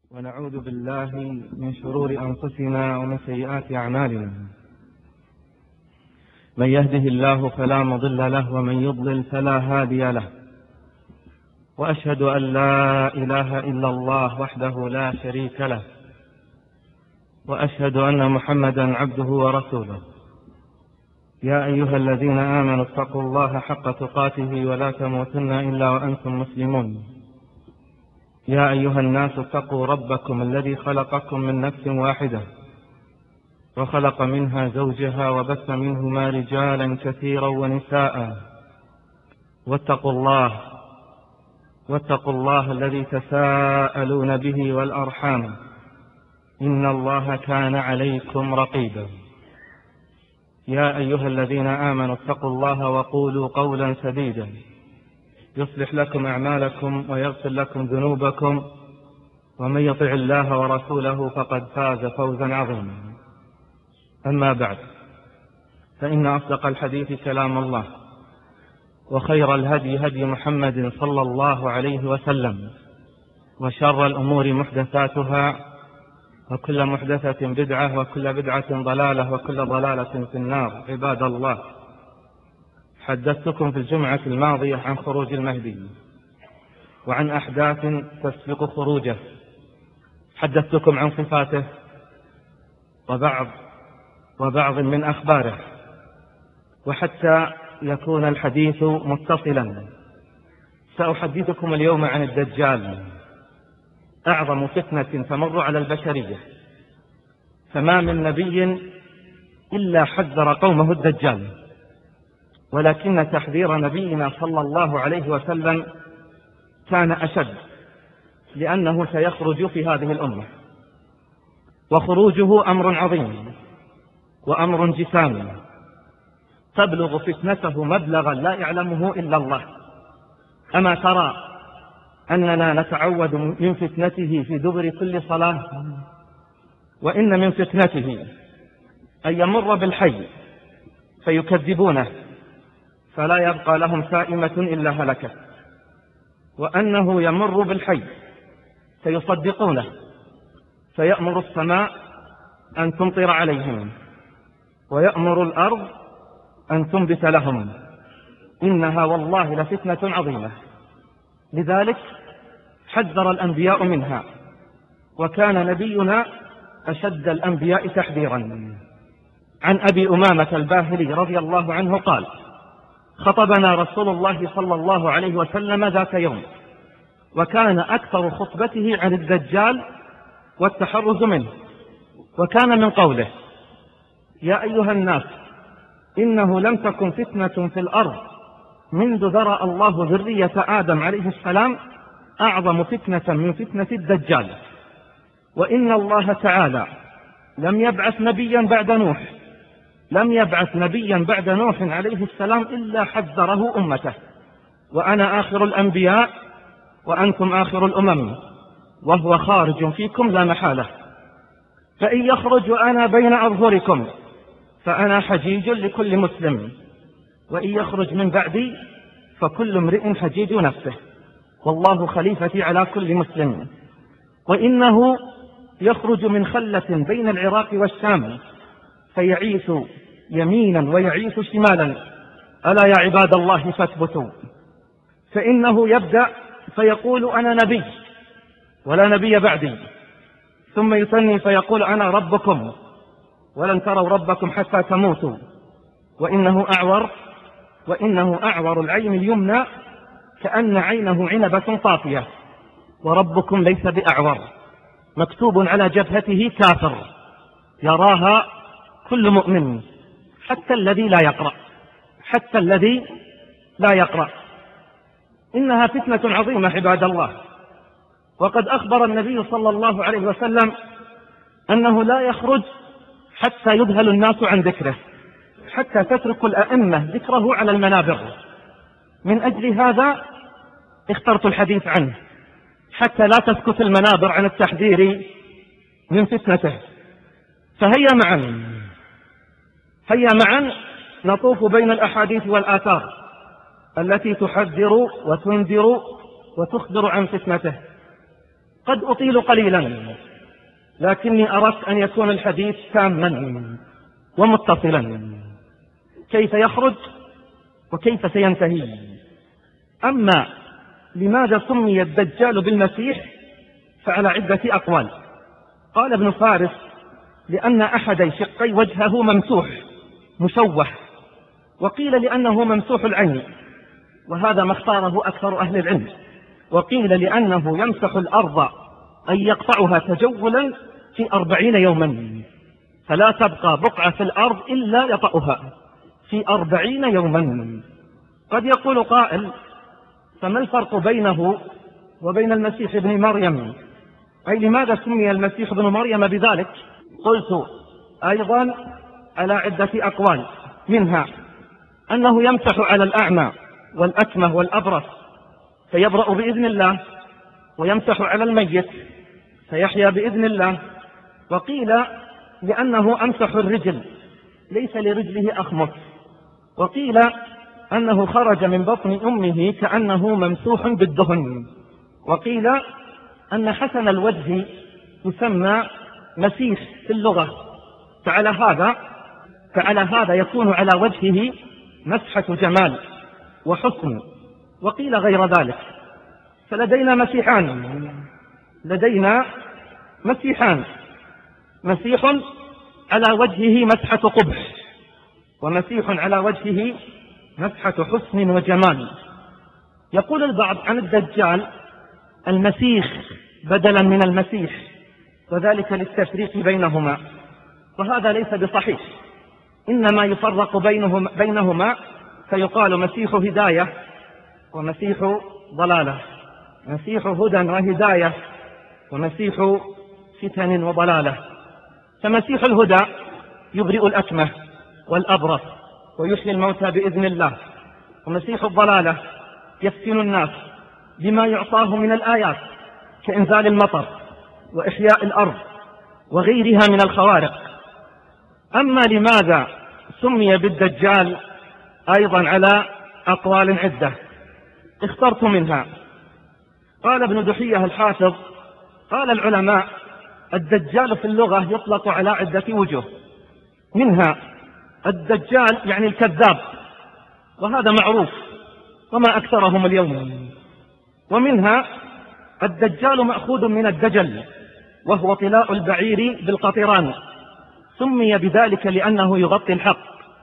ونعوذ بالله من شرور أنفسنا ومن سيئات أعمالنا. من يهده الله فلا مضل له ومن يضلل فلا هادي له، وأشهد أن لا إله إلا الله وحده لا شريك له، وأشهد أن محمدا عبده ورسوله. يا أيها الذين آمنوا اتقوا الله حق تقاته ولا تموتن إلا وأنتم مسلمون. يا أيها الناس اتقوا ربكم الذي خلقكم من نفس واحدة وخلق منها زوجها وبث منهما رجالا كثيرا ونساء، واتقوا الله الذي تساءلون به والأرحام، إن الله كان عليكم رقيبا. يا أيها الذين آمنوا اتقوا الله وقولوا قولا سديدا يصلح لكم أعمالكم ويغفر لكم ذنوبكم، ومن يطع الله ورسوله فقد فاز فوزا عظيما. أما بعد، فإن أصدق الحديث كلام الله، وخير الهدي هدي محمد صلى الله عليه وسلم، وشر الأمور محدثاتها، وكل محدثة بدعة، وكل بدعة ضلالة، وكل ضلالة في النار. عباد الله، حدثتكم في الجمعة الماضية عن خروج المهدي وعن أحداث تسبق خروجه، حدثتكم عن صفاته وبعض من أخباره. وحتى يكون الحديث متصلا، سأحدثكم اليوم عن الدجال، أعظم فتنة تمر على البشرية، فما من نبي إلا حذر قومه الدجال، ولكن تحذير نبينا صلى الله عليه وسلم كان أشد، لأنه سيخرج في هذه الأمة، وخروجه أمر عظيم وأمر جسامي، تبلغ فتنته مبلغا لا يعلمه إلا الله. أما ترى أننا نتعود من فتنته في دبر كل صلاة؟ وإن من فتنته أن يمر بالحي فيكذبونه فلا يبقى لهم سائمة إلا هلكت، وأنه يمر بالحي فيصدقونه فيأمر السماء أن تمطر عليهم، ويأمر الأرض أن تنبت لهم. إنها والله لفتنة عظيمة، لذلك حذر الأنبياء منها، وكان نبينا أشد الأنبياء تحذيرا. عن أبي أمامة الباهلي رضي الله عنه قال: خطبنا رسول الله صلى الله عليه وسلم ذات يوم، وكان أكثر خطبته عن الدجال والتحرز منه، وكان من قوله: يا أيها الناس، إنه لم تكن فتنة في الأرض منذ ذرأ الله ذرية آدم عليه السلام أعظم فتنة من فتنة الدجال، وإن الله تعالى لم يبعث نبيا بعد نوح عليه السلام إلا حذره أمته، وأنا آخر الأنبياء وأنتم آخر الأمم، وهو خارج فيكم لا محالة، فإن يخرج وأنا بين أظهركم فأنا حجيج لكل مسلم، وإن يخرج من بعدي فكل امرئ حجيج نفسه، والله خليفتي على كل مسلم. وإنه يخرج من خلة بين العراق والشام فيعيث يمينا ويعيث شمالا، ألا يا عباد الله فاثبتوا، فإنه يبدأ فيقول أنا نبي ولا نبي بعدي، ثم يثني فيقول أنا ربكم ولن تروا ربكم حتى تموتوا، وإنه أعور العين اليمنى كأن عينه عنبة طافية، وربكم ليس بأعور، مكتوب على جبهته كافر يراها كل مؤمن حتى الذي لا يقرأ. إنها فتنة عظيمة عباد الله، وقد أخبر النبي صلى الله عليه وسلم أنه لا يخرج حتى يذهل الناس عن ذكره، حتى تترك الأئمة ذكره على المنابر. من أجل هذا اخترت الحديث عنه، حتى لا تسكت المنابر عن التحذير من فتنته. فهيا معا نطوف بين الأحاديث والآثار التي تحذر وتنذر وتخبر عن فتنته. قد أطيل قليلا، لكني أردت أن يكون الحديث تاما ومتصلا. كيف يخرج وكيف سينتهي؟ أما لماذا سمي الدجال بالمسيح فعلى عدة أقوال. قال ابن فارس: لأن أحد شقي وجهه ممسوح مشوه، وقيل لأنه ممسوح العين، وهذا ما اختاره أكثر أهل العلم، وقيل لأنه يمسح الأرض أي يقطعها تجولا في 40 يوما، فلا تبقى بقعة في الأرض إلا يطأها في 40 يوما. قد يقول قائل: فما الفرق بينه وبين المسيح ابن مريم؟ أي لماذا سمي المسيح ابن مريم بذلك؟ قلت أيضا على عدة أقوال، منها أنه يمسح على الأعمى والأكمه والأبرص فيبرأ بإذن الله، ويمسح على الميت فيحيا بإذن الله. وقيل لأنه أمسح الرجل ليس لرجله أخمص، وقيل أنه خرج من بطن أمه كأنه ممسوح بالدهن، وقيل أن حسن الوجه يسمى مسيح في اللغة، فعلى هذا يكون على وجهه مسحة جمال وحسن. وقيل غير ذلك. فلدينا مسيحان، مسيح على وجهه مسحة قبح، ومسيح على وجهه مسحة حسن وجمال. يقول البعض عن الدجال المسيح بدلا من المسيح، وذلك للتفريق بينهما، وهذا ليس بصحيح، إنما يفرق بينهما فيقال مسيح هداية ومسيح ضلالة، مسيح هدى وهداية ومسيح فتن وضلالة. فمسيح الهدى يبرئ الأكمه والأبرص ويحيي الموتى بإذن الله، ومسيح الضلالة يفتن الناس بما يعطاه من الآيات كإنزال المطر وإحياء الأرض وغيرها من الخوارق. أما لماذا سمي بالدجال أيضا على أقوال عدة، اخترت منها. قال ابن دحية الحافظ: قال العلماء: الدجال في اللغة يطلق على عدة وجوه، منها الدجال يعني الكذاب، وهذا معروف وما أكثرهم اليوم، ومنها الدجال مأخوذ من الدجل وهو طلاء البعير بالقطران، سمي بذلك لأنه يغطي الحق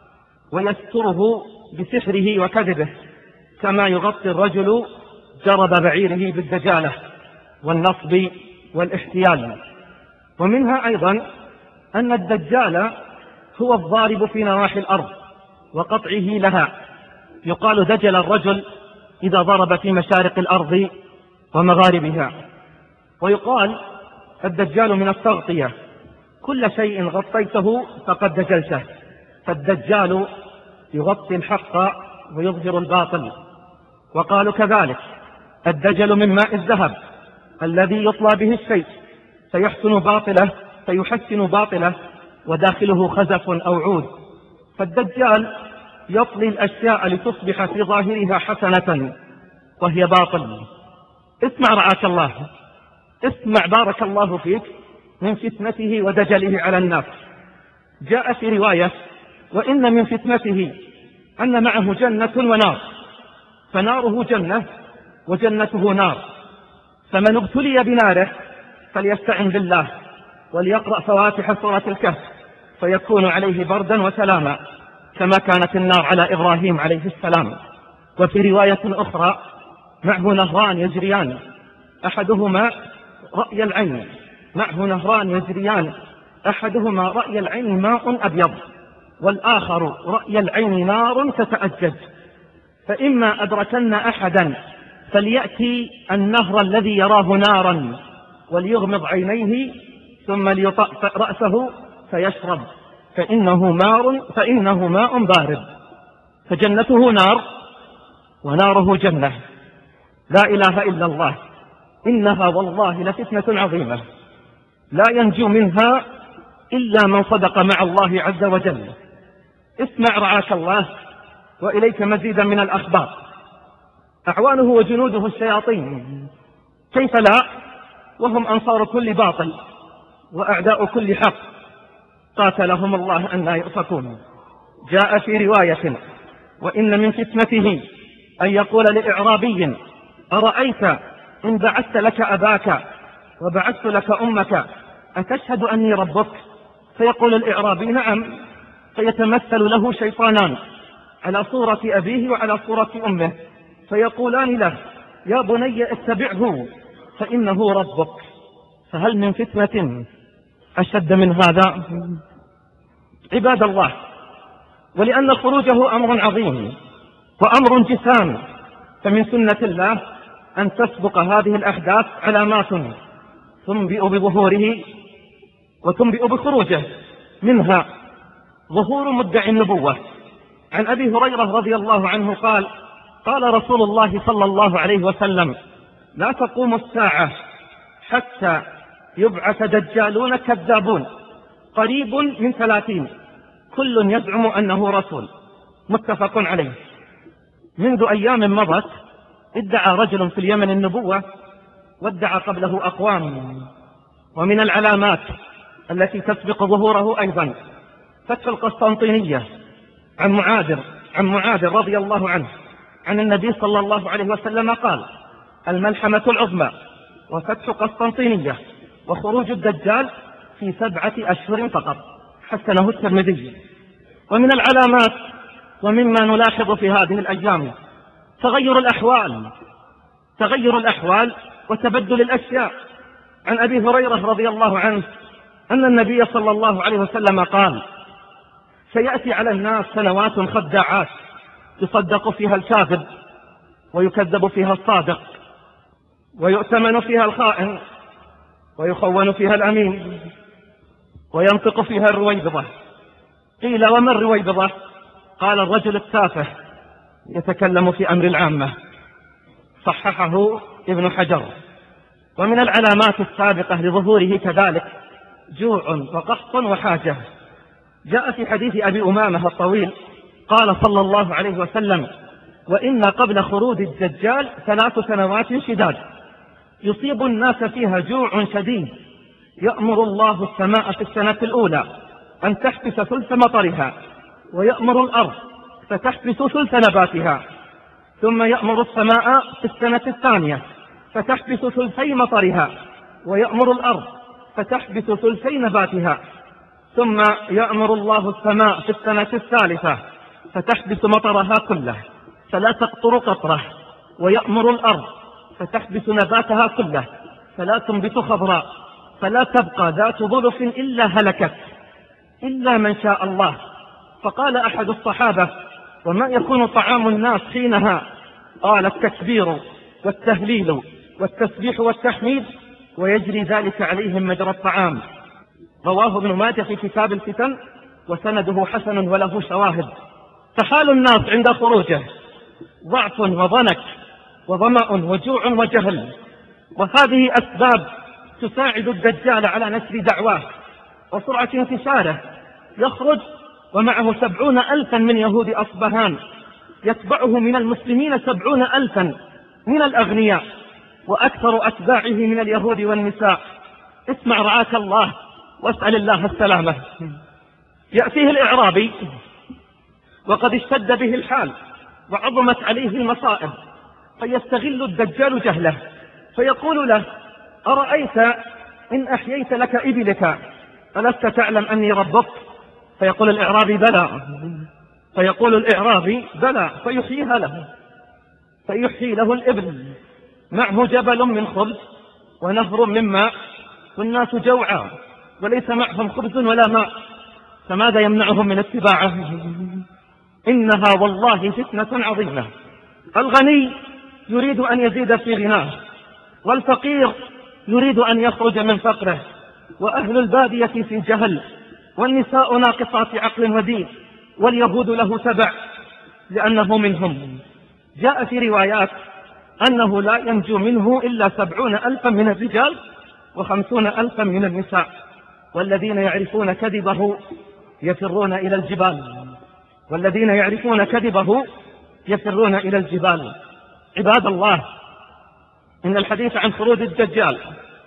ويستره بسحره وكذبه، كما يغطي الرجل جرب بعيره بالدجالة والنصب والاحتيال. ومنها أيضا أن الدجال هو الضارب في نواحي الأرض وقطعه لها، يقال دجل الرجل إذا ضرب في مشارق الأرض ومغاربها. ويقال الدجال من التغطية، كل شيء غطيته فقد دجلته، فالدجال يغطي الحق ويظهر الباطل. وقالوا كذلك الدجل من ماء الذهب الذي يطلى به الشيء فيحسن باطله وداخله خزف أو عود، فالدجال يطلي الأشياء لتصبح في ظاهرها حسنة وهي باطل. اسمع رعاك الله، اسمع بارك الله فيك من فتنته ودجله على الناس. جاء في رواية: وإن من فتنته أن معه جنة ونار، فناره جنة وجنته نار، فمن ابتلي بناره فليستعن بالله وليقرأ فواتح سورة الكهف فيكون عليه بردا وسلاما، كما كانت النار على إبراهيم عليه السلام. وفي رواية أخرى: معه نهران يجريان، أحدهما رأي العين، معه نهران يجريان أحدهما رأي العين ماء أبيض، والآخر رأي العين نار تتأجج، فإما أدركن أحدا فليأتي النهر الذي يراه نارا وليغمض عينيه ثم ليطأ رأسه فيشرب، فإنه ماء بارد، فجنته نار وناره جنة. لا إله إلا الله، إنها والله لفتنة عظيمة لا ينجو منها إلا من صدق مع الله عز وجل. اسمع رعاك الله وإليك مزيدا من الأخبار. أعوانه وجنوده الشياطين، كيف لا؟ وهم أنصار كل باطل وأعداء كل حق، قاتلهم الله أن لا يؤفكون. جاء في رواية: وإن من فتنته أن يقول لإعرابي: أرأيت إن بعثت لك أباك وبعثت لك أمك أتشهد أني ربك؟ فيقول الإعرابي: نعم. فيتمثل له شيطانان على صورة أبيه وعلى صورة أمه، فيقولان له: يا بني اتبعه فإنه ربك. فهل من فتنة أشد من هذا؟ عباد الله، ولأن خروجه أمر عظيم وأمر جسام، فمن سنة الله أن تسبق هذه الأحداث علامات تنبئ بظهوره وتنبئ بخروجه، منها ظهور مدعي النبوة. عن أبي هريرة رضي الله عنه قال: قال رسول الله صلى الله عليه وسلم: لا تقوم الساعة حتى يبعث دجالون كذابون قريب من 30 كل يزعم أنه رسول. متفق عليه. منذ أيام مضت ادعى رجل في اليمن النبوة وادعى قبله أقوام. ومن العلامات التي تسبق ظهوره أيضا فتح القسطنطينية عن معاذ رضي الله عنه عن النبي صلى الله عليه وسلم قال: الملحمة العظمى وفتح قسطنطينية وخروج الدجال في 7 أشهر فقط. حسنه الترمذي. ومن العلامات ومما نلاحظ في هذه الأيام تغير الأحوال وتبدل الأشياء. عن أبي هريرة رضي الله عنه أن النبي صلى الله عليه وسلم قال: سيأتي على الناس سنوات خداعات يصدق فيها الكاذب ويكذب فيها الصادق ويؤتمن فيها الخائن ويخون فيها الأمين وينطق فيها الرويبضة. قيل: وما الرويبضة؟ قال: الرجل التافه يتكلم في أمر العامة. صححه ابن حجر. ومن العلامات السابقة لظهوره كذلك جوع وقحط وحاجة. جاء في حديث أبي أمامة الطويل قال صلى الله عليه وسلم: وإن قبل خروج الدجال 3 سنوات شداد يصيب الناس فيها جوع شديد، يأمر الله السماء في السنة الأولى أن تحبس ثلث مطرها، ويأمر الأرض فتحبس ثلث نباتها، ثم يأمر السماء في السنة الثانية فتحبس ثلثي مطرها، ويأمر الأرض فتحبس ثلثي نباتها، ثم يأمر الله السماء في السنة الثالثة فتحبس مطرها كله فلا تقطر قطرة، ويأمر الأرض فتحبس نباتها كله فلا تنبت خضراء، فلا تبقى ذات ظلف إلا هلكت إلا من شاء الله. فقال أحد الصحابة: وما يكون طعام الناس حينها؟ قال: التكبير والتهليل والتسبيح والتحميد، ويجري ذلك عليهم مجرى الطعام. رواه ابن ماجه في كتاب الفتن وسنده حسن وله شواهد. فحال الناس عند خروجه ضعف وضنك وظمأ وجوع وجهل، وهذه أسباب تساعد الدجال على نشر دعواه وسرعة انتشاره. يخرج ومعه 70,000 من يهود أصبهان، يتبعه من المسلمين 70,000 من الأغنياء، وأكثر أتباعه من اليهود والنساء. اسمع رعاك الله واسأل الله السلامة. يأتيه الإعرابي وقد اشتد به الحال وعظمت عليه المصائب، فيستغل الدجال جهله فيقول له: أرأيت إن أحييت لك إبلك ألست تعلم أني ربك؟ فيقول الإعرابي: بلى. فيقول الإعرابي: بلى. فيحييها له، فيحيي له الإبل، معه جبل من خبز ونهر من ماء، والناس جوعى وليس معهم خبز ولا ماء، فماذا يمنعهم من اتباعه؟ إنها والله فتنة عظيمة. الغني يريد أن يزيد في غناه، والفقير يريد أن يخرج من فقره، وأهل البادية في جهل، والنساء ناقصات عقل ودين، واليهود له تبع لأنه منهم. جاء في روايات أنه لا ينجو منه إلا 70,000 من الرجال و50,000 من النساء، والذين يعرفون كذبه يفرون إلى الجبال، والذين يعرفون كذبه يفرون إلى الجبال. عباد الله، إن الحديث عن خروج الدجال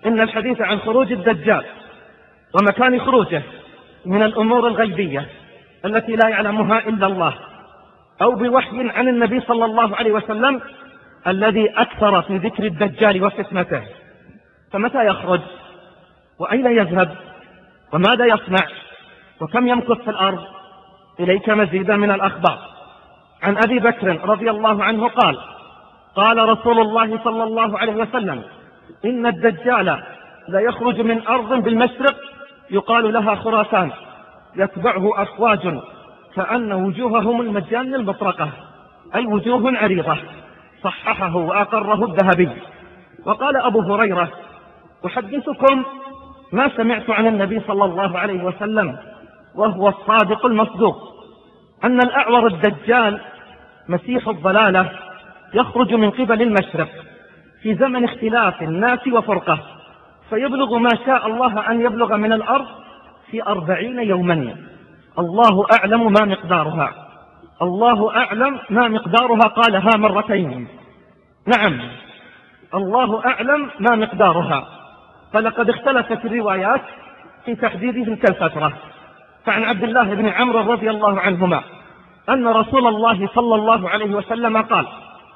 إن الحديث عن خروج الدجال ومكان خروجه من الأمور الغيبية التي لا يعلمها إلا الله، أو بوحي عن النبي صلى الله عليه وسلم الذي أكثر في ذكر الدجال وفتنته. فمتى يخرج؟ وأين يذهب؟ وماذا يصنع؟ وكم يمكث في الأرض؟ إليك مزيدا من الأخبار. عن أبي بكر رضي الله عنه قال: قال رسول الله صلى الله عليه وسلم: إن الدجال لا يخرج من أرض بالمشرق يقال لها خراسان، يتبعه أفواج كأن وجوههم المجان المطرقة، أي وجوه عريضة. صححه وأقره الذهبي. وقال أبو هريرة: أحدثكم ما سمعت عن النبي صلى الله عليه وسلم وهو الصادق المصدوق، أن الأعور الدجال مسيح الضلالة يخرج من قبل المشرق في زمن اختلاف الناس وفرقة، فيبلغ ما شاء الله أن يبلغ من الأرض في 40 يوما، الله أعلم ما مقدارها. الله أعلم ما مقدارها، قالها مرتين. نعم، الله أعلم ما مقدارها. فلقد اختلفت الروايات في تحديده تلك الفترة. فعن عبد الله بن عمرو رضي الله عنهما أن رسول الله صلى الله عليه وسلم قال: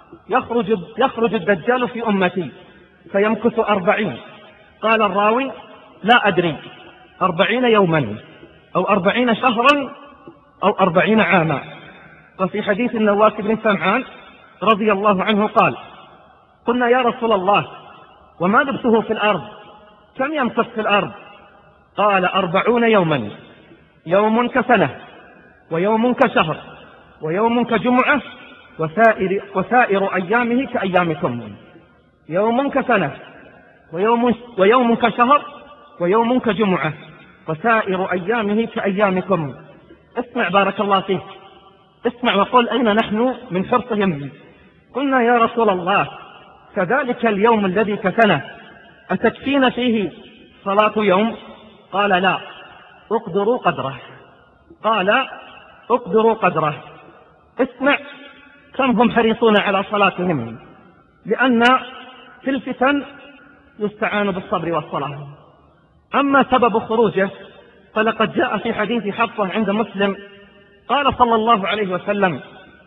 يخرج الدجال في أمتي فيمكث 40. قال الراوي: لا أدري 40 يوما أو 40 شهرا أو 40 عاما. وفي حديث النواس بن سمعان رضي الله عنه قال: قلنا يا رسول الله وما لبثه في الأرض؟ كم يمكث في الأرض؟ قال: 40 يوما، يوم كسنة ويوم كشهر ويوم كجمعة وسائر أيامه كأيامكم. يوم كسنة ويوم كشهر ويوم كجمعة وسائر أيامه كأيامكم. اسمع بارك الله فيك، اسمع وقل أين نحن من حرصهم. قلنا يا رسول الله كذلك اليوم الذي كسنة أتكفينا فيه صلاة يوم؟ قال: لا، اقدروا قدره. قال: اقدروا قدره. اسمع كم هم حريصون على صلاتهم، لأن في الفتن يستعان بالصبر والصلاة. أما سبب خروجه فلقد جاء في حديث حفصة عند مسلم قال صلى الله عليه وسلم: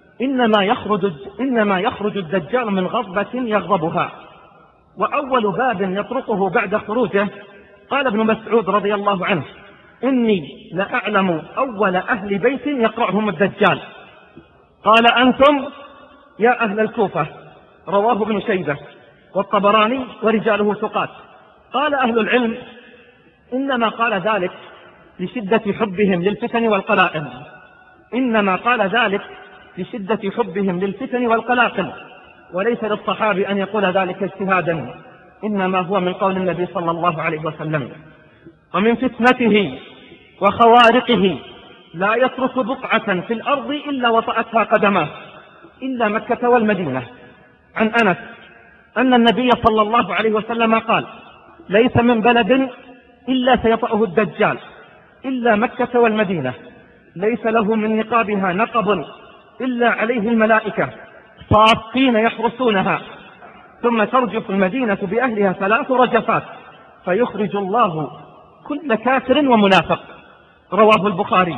إنما يخرج الدجال من غضبة يغضبها. وأول باب يطرقه بعد خروجه قال ابن مسعود رضي الله عنه: إني لأعلم أول أهل بيت يقرعهم الدجال. قال: أنتم يا أهل الكوفة. رواه ابن شيبة والطبراني ورجاله ثقات. قال أهل العلم: إنما قال ذلك لشدة حبهم للفتن والقلائل، إنما قال ذلك لشدة حبهم للفتن والقلاقل، وليس للصحابي أن يقول ذلك اجتهادا، إنما هو من قول النبي صلى الله عليه وسلم. ومن فتنته وخوارقه لا يترك بقعة في الأرض إلا وطأتها قدماه إلا مكة والمدينة. عن أنس أن النبي صلى الله عليه وسلم قال: ليس من بلد إلا سيطأه الدجال إلا مكة والمدينة، ليس له من نقابها نقب إلا عليه الملائكة صافين يحرسونها، ثم ترجف المدينة بأهلها 3 رجفات فيخرج الله كل كافر ومنافق. رواه البخاري.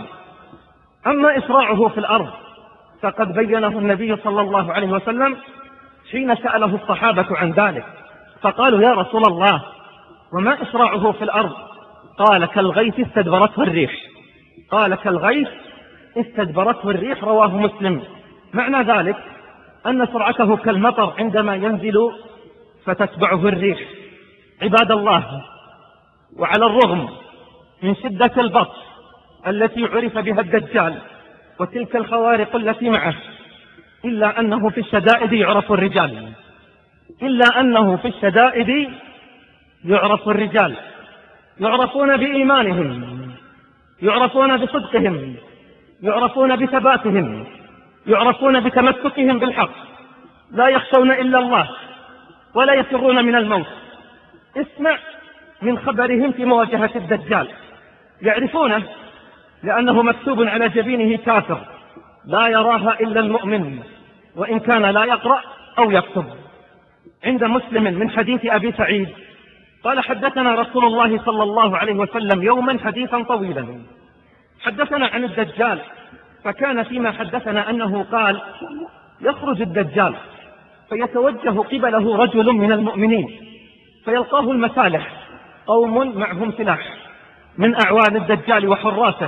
أما إسراعه في الأرض فقد بينه النبي صلى الله عليه وسلم حين سأله الصحابة عن ذلك، فقالوا: يا رسول الله وما إسراعه في الأرض؟ قال: كالغيث استدبرته الريح. قال: كالغيث استدبرته الريح. رواه مسلم. معنى ذلك أن سرعته كالمطر عندما ينزل فتتبعه الريح. عباد الله، وعلى الرغم من شدة البطش التي عرف بها الدجال وتلك الخوارق التي معه، إلا أنه في الشدائد يعرف الرجال، إلا أنه في الشدائد يعرف الرجال، يعرفون بإيمانهم، يعرفون بصدقهم، يعرفون بثباتهم، يعرفون بتمسكهم بالحق، لا يخشون إلا الله ولا يفرون من الموت. اسمع من خبرهم في مواجهة الدجال. يعرفونه لأنه مكتوب على جبينه: كافر لا يراها إلا المؤمن وإن كان لا يقرأ أو يكتب. عند مسلم من حديث أبي سعيد قال حدثنا رسول الله صلى الله عليه وسلم يوما حديثا طويلا، حدثنا عن الدجال، فكان فيما حدثنا أنه قال: يخرج الدجال فيتوجه قبله رجل من المؤمنين فيلقاه المسالح، قوم معهم سلاح من أعوان الدجال وحراسه،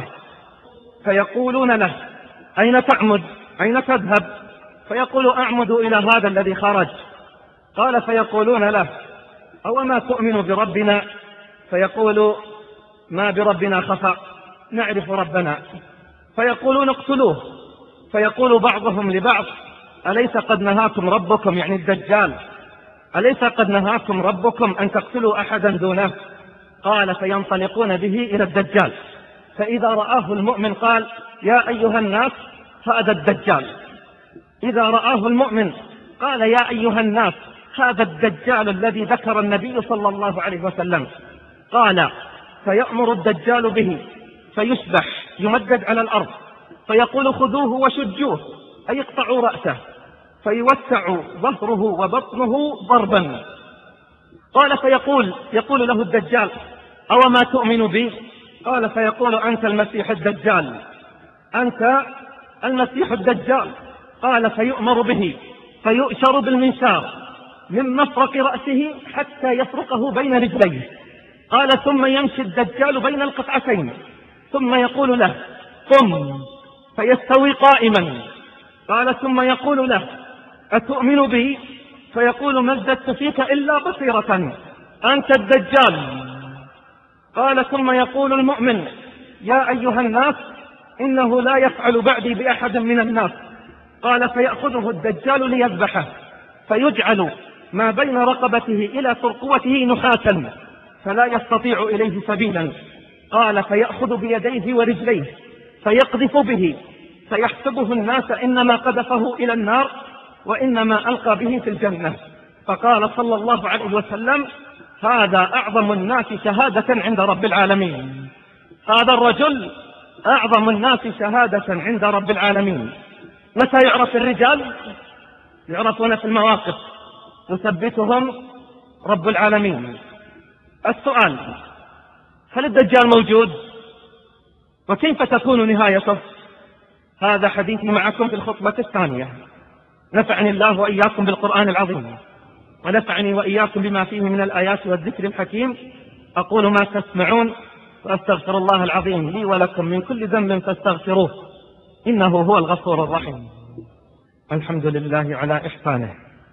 فيقولون له: أين تعمد؟ أين تذهب؟ فيقول: أعمد إلى هذا الذي خرج. قال: فيقولون له: أوما تؤمن بربنا؟ فيقول: ما بربنا خفى، نعرف ربنا. فيقولون: اقتلوه. فيقول بعضهم لبعض: أليس قد نهاكم ربكم، يعني الدجال، أليس قد نهاكم ربكم أن تقتلوا أحدا دونه؟ قال: فينطلقون به إلى الدجال، فإذا رآه المؤمن قال: يا أيها الناس هذا الدجال. إذا رآه المؤمن قال: يا أيها الناس هذا الدجال الذي ذكر النبي صلى الله عليه وسلم. قال: فيأمر الدجال به فيسبح يمدد على الأرض، فيقول: خذوه وشجوه، أي اقطعوا رأسه، فيوسع ظهره وبطنه ضربا. قال: يقول له الدجال: أوما تؤمن بي؟ قال: فيقول: أنت المسيح الدجال، أنت المسيح الدجال. قال: فيؤمر به فيؤشر بالمنشار من مفرق رأسه حتى يفرقه بين رجليه. قال: ثم يمشي الدجال بين القطعتين، ثم يقول له: قم، فيستوي قائما. قال: ثم يقول له: أتؤمن بي؟ فيقول: ما ازددت فيك إلا بصيرة، أنت الدجال. قال: ثم يقول المؤمن: يا أيها الناس إنه لا يفعل بعدي بأحد من الناس. قال: فيأخذه الدجال ليذبحه، فيجعل ما بين رقبته إلى ترقوته نحاسا فلا يستطيع إليه سبيلا. قال: فيأخذ بيديه ورجليه فيقذف به، فيحسبه الناس إنما قذفه إلى النار وإنما ألقى به في الجنة. فقال صلى الله عليه وسلم: هذا أعظم الناس شهادة عند رب العالمين. هذا الرجل أعظم الناس شهادة عند رب العالمين. متى يعرف الرجال؟ يعرفون في المواقف، يثبتهم رب العالمين. السؤال: هل الدجال موجود؟ وكيف تكون نهايته؟ هذا حديثي معكم في الخطبة الثانية. نفعني الله وإياكم بالقرآن العظيم، ونفعني وإياكم بما فيه من الآيات والذكر الحكيم. أقول ما تسمعون، وأستغفر الله العظيم لي ولكم من كل ذنب فاستغفروه، إنه هو الغفور الرحيم. الحمد لله على إحسانه،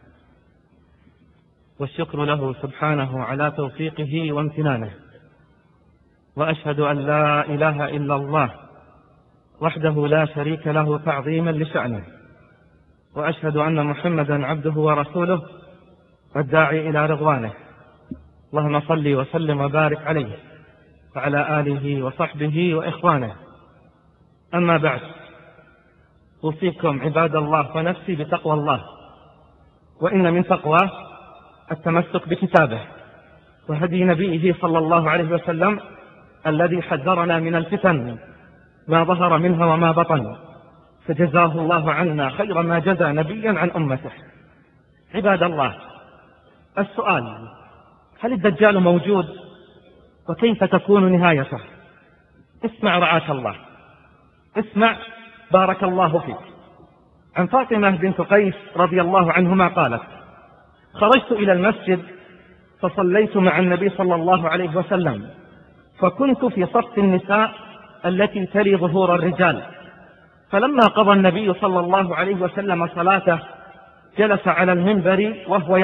والشكر له سبحانه على توفيقه وامتنانه، وأشهد أن لا إله إلا الله وحده لا شريك له تعظيما لشأنه، وأشهد أن محمدا عبده ورسوله والداعي إلى رضوانه. اللهم صل وسلم وبارك عليه وعلى آله وصحبه وإخوانه. أما بعد، أوصيكم عباد الله ونفسي بتقوى الله، وإن من تقواه التمسك بكتابه وهدي نبيه صلى الله عليه وسلم الذي حذرنا من الفتن ما ظهر منها وما بطن، فجزاه الله عنا خير ما جزى نبيا عن أمته. عباد الله، السؤال: هل الدجال موجود؟ وكيف تكون نهايته؟ اسمع رعاك الله، اسمع بارك الله فيك. عن فاطمة بنت قيس رضي الله عنهما قالت: خرجت إلى المسجد فصليت مع النبي صلى الله عليه وسلم، فكنت في صف النساء التي تلي ظهور الرجال، فلما قضى النبي صلى الله عليه وسلم صلاته جلس على المنبر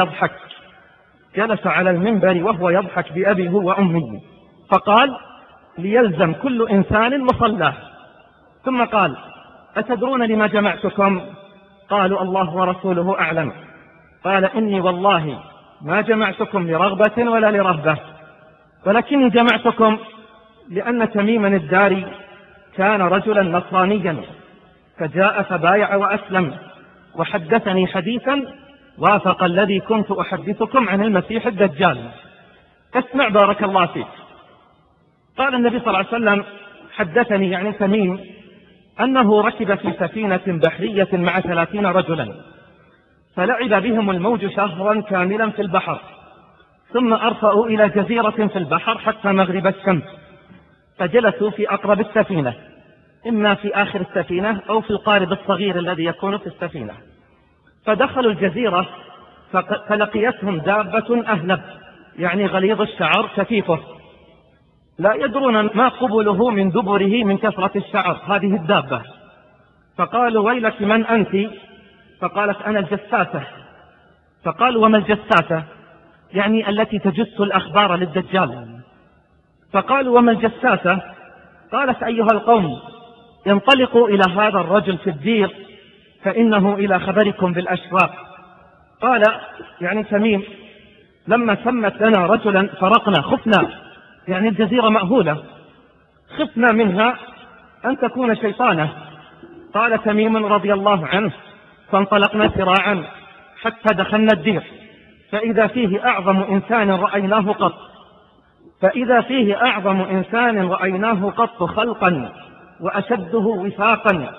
وهو يضحك بأبي هو وأمي، فقال: ليلزم كل إنسان مصلاه. ثم قال: أتدرون لما جمعتكم؟ قالوا: الله ورسوله أعلم. قال: إني والله ما جمعتكم لرغبة ولا لرهبة، ولكني جمعتكم لأن تميما الداري كان رجلا نصرانيا، فجاء فبايع وأسلم، وحدثني حديثا وافق الذي كنت أحدثكم عن المسيح الدجال. اسمع بارك الله فيك. قال النبي صلى الله عليه وسلم: حدثني يعني تميم أنه ركب في سفينة بحرية مع 30 رجلا، فلعب بهم الموج شهرا كاملا في البحر، ثم أرفأوا إلى جزيرة في البحر حتى مغرب الشمس، فجلسوا في أقرب السفينة، إما في آخر السفينة أو في القارب الصغير الذي يكون في السفينة. فدخلوا الجزيرة فلقيتهم دابة أهلب، يعني غليظ الشعر كثيفه، لا يدرون ما قبله من دبره من كثرة الشعر هذه الدابة. فقالوا ويلك من أنت؟ فقالت أنا الجساسة. فقالوا وما الجساسة؟ يعني التي تجس الأخبار للدجال. فقالوا وما الجساسة؟ قالت أيها القوم انطلقوا إلى هذا الرجل في الدير فإنه إلى خبركم بالأشواق. قال يعني تميم لما سمت لنا رجلا فرقنا، خفنا، يعني الجزيرة مأهولة، خفنا منها أن تكون شيطانة. قال تميم رضي الله عنه فانطلقنا سراعا حتى دخلنا الدير، فإذا فيه أعظم إنسان رأيناه قط خلقا وأشده وثاقا،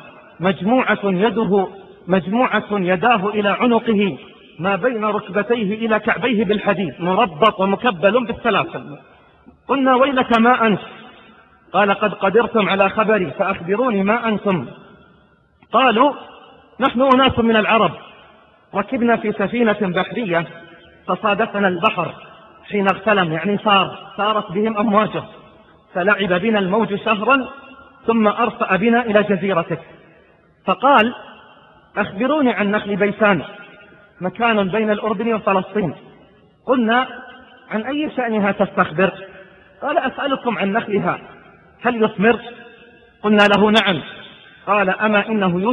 مجموعة يداه إلى عنقه ما بين ركبتيه إلى كعبيه بالحديد، مربط ومكبل بالسلاسل. قلنا ويلك ما أنت؟ قال قد قدرتم على خبري فأخبروني ما أنتم. قالوا نحن أناس من العرب ركبنا في سفينة بحرية فصادفنا البحر حين اغتلم، يعني صارت بهم أمواجه، فلعب بنا الموج شهرا ثم أرفأ بنا إلى جزيرتك. فقال أخبروني عن نخل بيسان، مكان بين الأردن وفلسطين. قلنا عن أي شأنها تستخبر؟ قال أسألكم عن نخلها هل يثمر؟ قلنا له نعم. قال أما إنه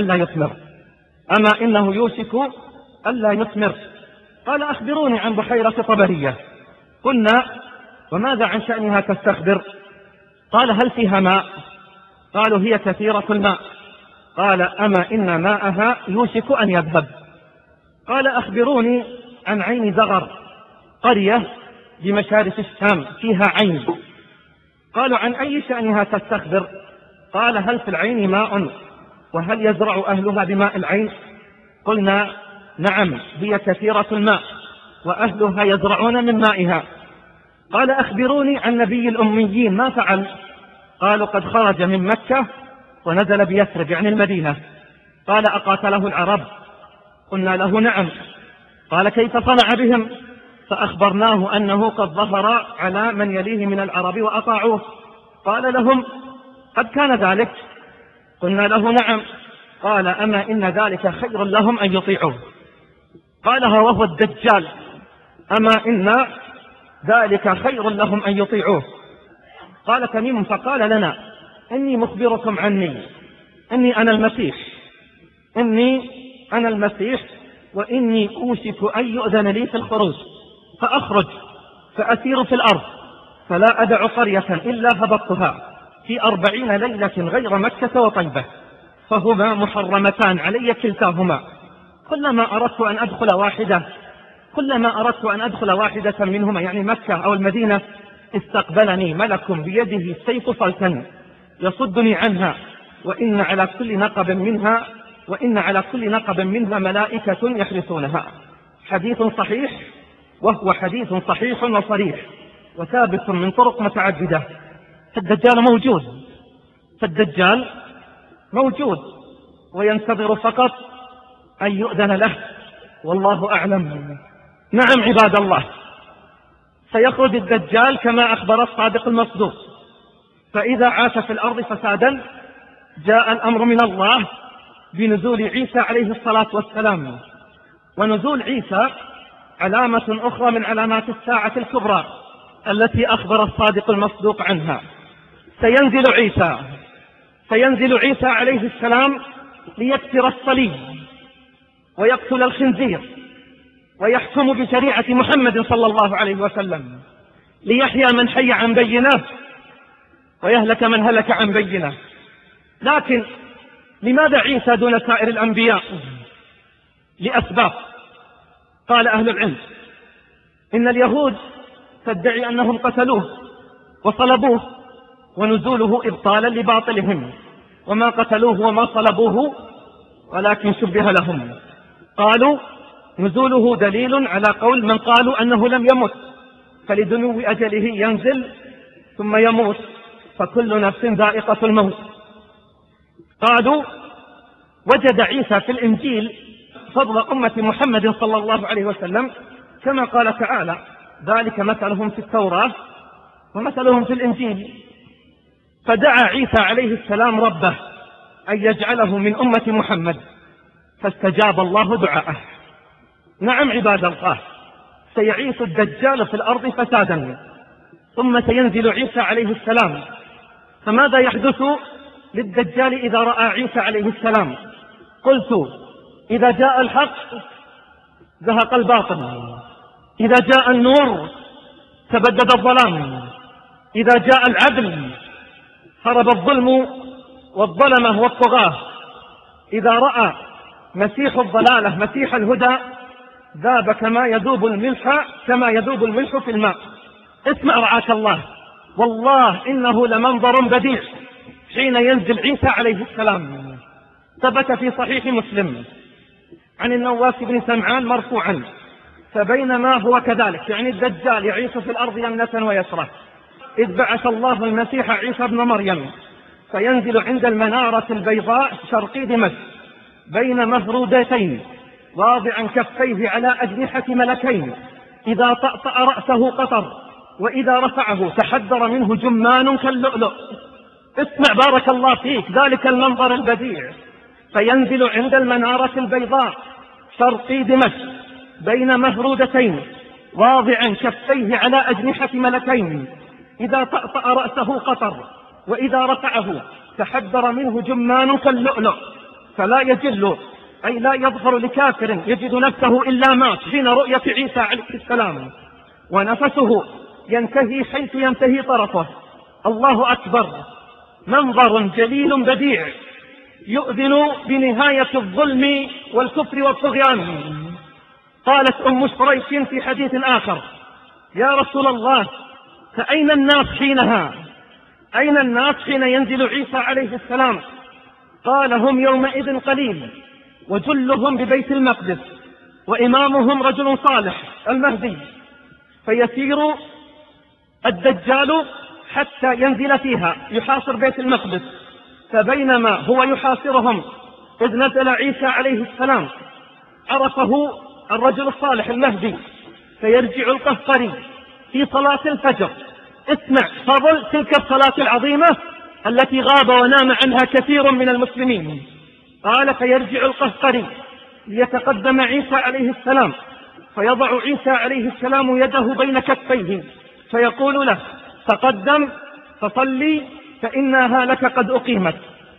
يوشك ألا يثمر. قال أخبروني عن بحيرة طبرية. قلنا وماذا عن شأنها تستخبر؟ قال هل فيها ماء؟ قالوا هي كثيرة الماء. قال أما إن ماءها يوشك أن يذهب. قال أخبروني عن عين زغر، قرية بمشارف الشام فيها عين. قالوا عن أي شأنها تستخبر؟ قال هل في العين ماء وهل يزرع أهلها بماء العين؟ قلنا نعم هي كثيرة الماء وأهلها يزرعون من مائها. قال أخبروني عن نبي الأميين ما فعل؟ قالوا قد خرج من مكة ونزل بيثرب يعني المدينة. قال أقاتله العرب؟ قلنا له نعم. قال كيف صنع بهم؟ فأخبرناه أنه قد ظهر على من يليه من العرب وأطاعوه. قال لهم قد كان ذلك؟ قلنا له نعم. قال أما إن ذلك خير لهم أن يطيعوه. قالها وهو الدجال، أما إن ذلك خير لهم أن يطيعوه. قال تميم فقال لنا إني مخبركم عني، إني أنا المسيح وإني أوشك أن يؤذن لي في الخروج، فأخرج فأسير في الأرض فلا أدع قرية إلا هبطتها في 40 ليلة غير مكة وطيبة، فهما محرمتان علي كلتاهما. كلما أردت أن أدخل واحدة منهما يعني مكة أو المدينة استقبلني ملك بيده السيف صلتا يصدني عنها، وإن على كل نقب منها ملائكة يحرسونها. حديث صحيح، وهو حديث صحيح وصريح وثابت من طرق متعددة. فالدجال موجود وينتظر فقط أن يؤذن له، والله أعلم. نعم عباد الله، سيخرج الدجال كما أخبر الصادق المصدوق، فإذا عاش في الأرض فسادا جاء الأمر من الله بنزول عيسى عليه الصلاة والسلام. ونزول عيسى علامة أخرى من علامات الساعة الكبرى التي أخبر الصادق المصدوق عنها. سينزل عيسى عليه السلام ليكسر الصليب ويقتل الخنزير ويحكم بشريعة محمد صلى الله عليه وسلم، ليحيى من حي عن بينه ويهلك من هلك عن بينه. لكن لماذا عيسى دون سائر الأنبياء؟ لأسباب. قال أهل العلم إن اليهود تدعي أنهم قتلوه وصلبوه، ونزوله إبطالا لباطلهم، وما قتلوه وما صلبوه ولكن شبه لهم. قالوا نزوله دليل على قول من قالوا أنه لم يمت، فلدنو أجله ينزل ثم يموت، فكل نفس ذائقة الموت. قالوا وجد عيسى في الإنجيل فضل أمة محمد صلى الله عليه وسلم كما قال تعالى: ذلك مثلهم في التوراة ومثلهم في الإنجيل. فدعا عيسى عليه السلام ربه أن يجعله من أمة محمد، فاستجاب الله دعاءه. نعم عباد الله، سيعيش الدجال في الأرض فسادا، ثم سينزل عيسى عليه السلام. فماذا يحدث للدجال إذا رأى عيسى عليه السلام؟ قلت: إذا جاء الحق زهق الباطل، إذا جاء النور تبدد الظلام، إذا جاء العدل هرب الظلم والظلمة والطغاة، إذا رأى مسيح الضلالة مسيح الهدى ذاب كما يذوب الملح في الماء. اسمع رعاك الله، والله إنه لمنظر بديع حين ينزل عيسى عليه السلام. ثبت في صحيح مسلم عن النواس بن سمعان مرفوعا: فبينما هو كذلك، يعني الدجال يعيش في الأرض يمنة ويسرة، إذ بعث الله المسيح عيسى ابن مريم فينزل عند المنارة البيضاء شرقي دمشق بين مفرودتين واضعا كفيه على أجنحة ملكين، إذا طأطأ رأسه قطر، وإذا رفعه تحدر منه جمان كاللؤلؤ. اسمع بارك الله فيك ذلك المنظر البديع. فينزل عند المنارة البيضاء شرقي دمشق بين مفرودتين واضعا كفيه على أجنحة ملكين، إذا طأطأ رأسه قطر، وإذا رفعه تحدر منه جمان كاللؤلؤ، فلا يجل أي لا يظهر لكافر يجد نفسه إلا مات حين رؤية عيسى عليه السلام، ونفسه ينتهي حيث ينتهي طرفه. الله أكبر، منظر جليل بديع يؤذن بنهاية الظلم والكفر والطغيان. قالت أم شريح في حديث آخر: يا رسول الله، فأين الناس حينها؟ أين الناس حين ينزل عيسى عليه السلام؟ قال: هم يومئذ قليل، وجلهم ببيت المقدس، وإمامهم رجل صالح المهدي، فيسير الدجال حتى ينزل فيها يحاصر بيت المقدس. فبينما هو يحاصرهم إذ نزل عيسى عليه السلام عرفه الرجل الصالح المهدي، فيرجع القهقري في صلاة الفجر. اسمع فضل تلك الصلاة العظيمة التي غاب ونام عنها كثير من المسلمين. قال: فيرجع القهقري ليتقدم عيسى عليه السلام، فيضع عيسى عليه السلام يده بين كفيه فيقول له: تقدم فصلي فإنها لك قد أقيمت.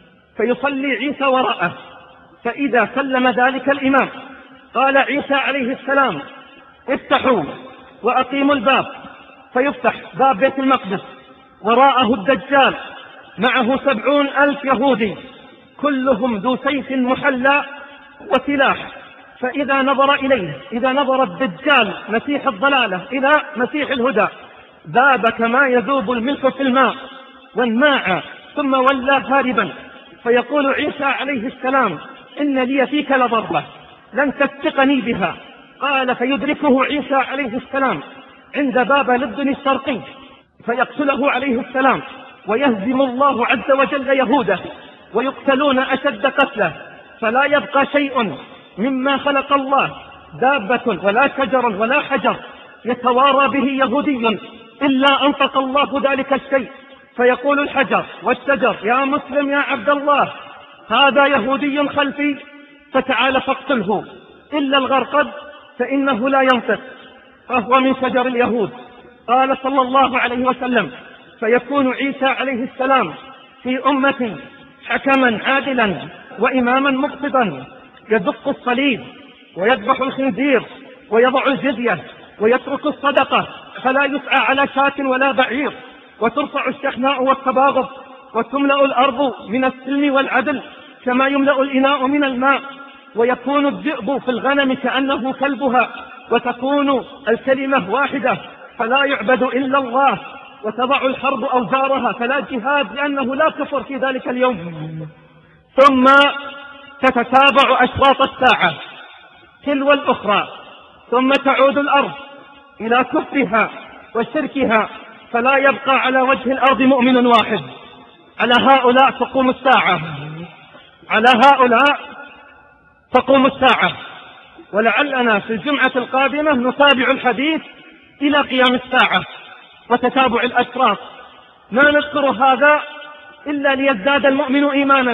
فيصلي عيسى وراءه، فإذا سلم ذلك الإمام قال عيسى عليه السلام: افتحوا وأقيموا الباب. فيفتح باب بيت المقدس، وراءه الدجال معه 70,000 يهودي كلهم ذو سيف محلى وسلاح. فإذا نظر إليه، إذا نظر الدجال مسيح الضلالة إلى مسيح الهدى ذاب كما يذوب الملح في الماء وانماع، ثم ولى هاربا. فيقول عيسى عليه السلام: إن لي فيك لضربة لن تثقني بها. قال: فيدركه عيسى عليه السلام عند باب لبن الشرقي فيقتله عليه السلام، ويهزم الله عز وجل يهوده ويقتلون أشد قتله، فلا يبقى شيء مما خلق الله، دابة ولا شجر ولا حجر يتوارى به يهودي إلا أنطق الله ذلك الشيء، فيقول الحجر والشجر: يا مسلم يا عبد الله، هذا يهودي خلفي فتعال فاقتله، إلا الغرقد فإنه لا ينطق فهو من شجر اليهود. قال صلى الله عليه وسلم: فيكون عيسى عليه السلام في أمتي حكما عادلا وإماما مقسطا، يدق الصليب ويذبح الخنزير ويضع الجزية ويترك الصدقة، فلا يسعى على شاة ولا بعير، وترفع الشحناء والتباغض، وتملأ الأرض من السلم والعدل كما يملأ الإناء من الماء، ويكون الذئب في الغنم كأنه كلبها، وتكون الكلمة واحدة فلا يعبد إلا الله، وتضع الحرب أوزارها فلا جهاد لأنه لا كفر في ذلك اليوم. ثم تتتابع أشواط الساعة تلو الأخرى، ثم تعود الأرض إلى كفرها وشركها، فلا يبقى على وجه الأرض مؤمن واحد. على هؤلاء تقوم الساعة، على هؤلاء تقوم الساعة. ولعلنا في الجمعة القادمة نتابع الحديث إلى قيام الساعة وتتابع الأشراط. ما نذكر هذا إلا ليزداد المؤمن إيمانا،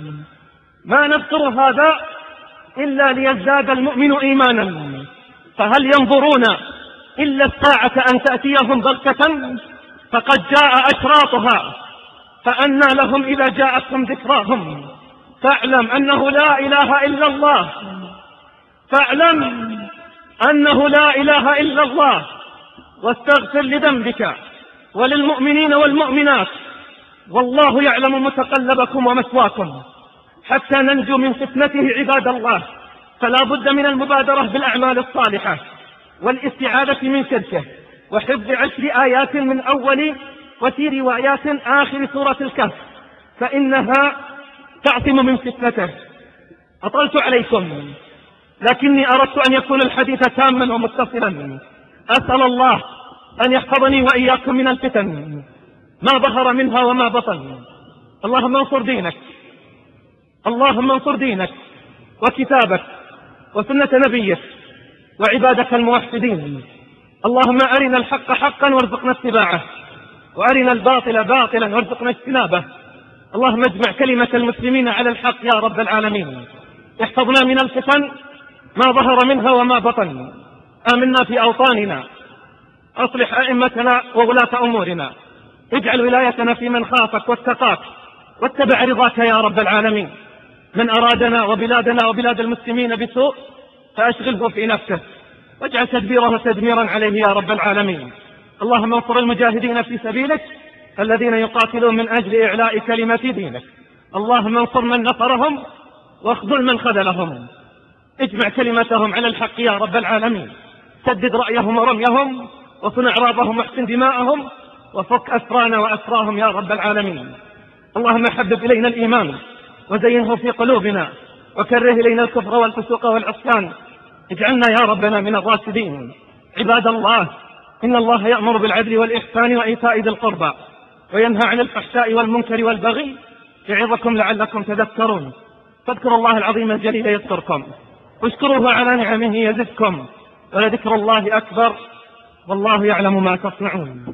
ما نذكر هذا إلا ليزداد المؤمن إيمانا. فهل ينظرون إلا الساعة أن تأتيهم بغتة؟ فقد جاء أشراطها، فأنى لهم إذا جاءتهم ذكراهم. فاعلم أنه لا إله إلا الله، فاعلم أنه لا إله إلا الله، واستغفر لذنبك وللمؤمنين والمؤمنات، والله يعلم متقلبكم ومثواكم. حتى ننجو من فتنته عباد الله، فلا بد من المبادرة بالأعمال الصالحة والاستعاذة من شركه، وحفظ 10 آيات من أول وفي روايات آخر سورة الكهف، فإنها تعصم من فتنته. أطلت عليكم، لكني أردت أن يكون الحديث تاما ومتصلا. أسأل الله أن يحفظني وإياكم من الفتن ما ظهر منها وما بطن. اللهم انصر دينك، اللهم انصر دينك وكتابك وسنة نبيك وعبادك الموحدين. اللهم أرنا الحق حقا وارزقنا اتباعه، وأرنا الباطل باطلا وارزقنا اجتنابه. اللهم اجمع كلمة المسلمين على الحق يا رب العالمين. احفظنا من الفتن ما ظهر منها وما بطن. آمنا في أوطاننا، أصلح أئمتنا وولاة أمورنا، اجعل ولايتنا في من خافك واتقاك واتبع رضاك يا رب العالمين. من أرادنا وبلادنا وبلاد المسلمين بسوء فأشغله في نفسه، واجعل تدبيره تدميرا عليه يا رب العالمين. اللهم انصر المجاهدين في سبيلك الذين يقاتلون من أجل إعلاء كلمة دينك. اللهم انصر من نصرهم واخذل من خذلهم، اجمع كلمتهم على الحق يا رب العالمين. سدد رأيهم ورميهم، وصن أعراضهم واحسن دماءهم، وفك أسرانا وأسراهم يا رب العالمين. اللهم حبب إلينا الإيمان وزينه في قلوبنا، وكره إلينا الكفر والفسوق والعصيان، اجعلنا يا ربنا من الراشدين. عباد الله، إن الله يأمر بالعدل والإحسان وإيتاء ذي القربى، وينهى عن الفحشاء والمنكر والبغي، يعظكم لعلكم تذكرون. فاذكروا الله العظيم الجليل يذكركم، واشكروه على نعمه يزدكم، ولذكر الله أكبر، والله يعلم ما تصنعون.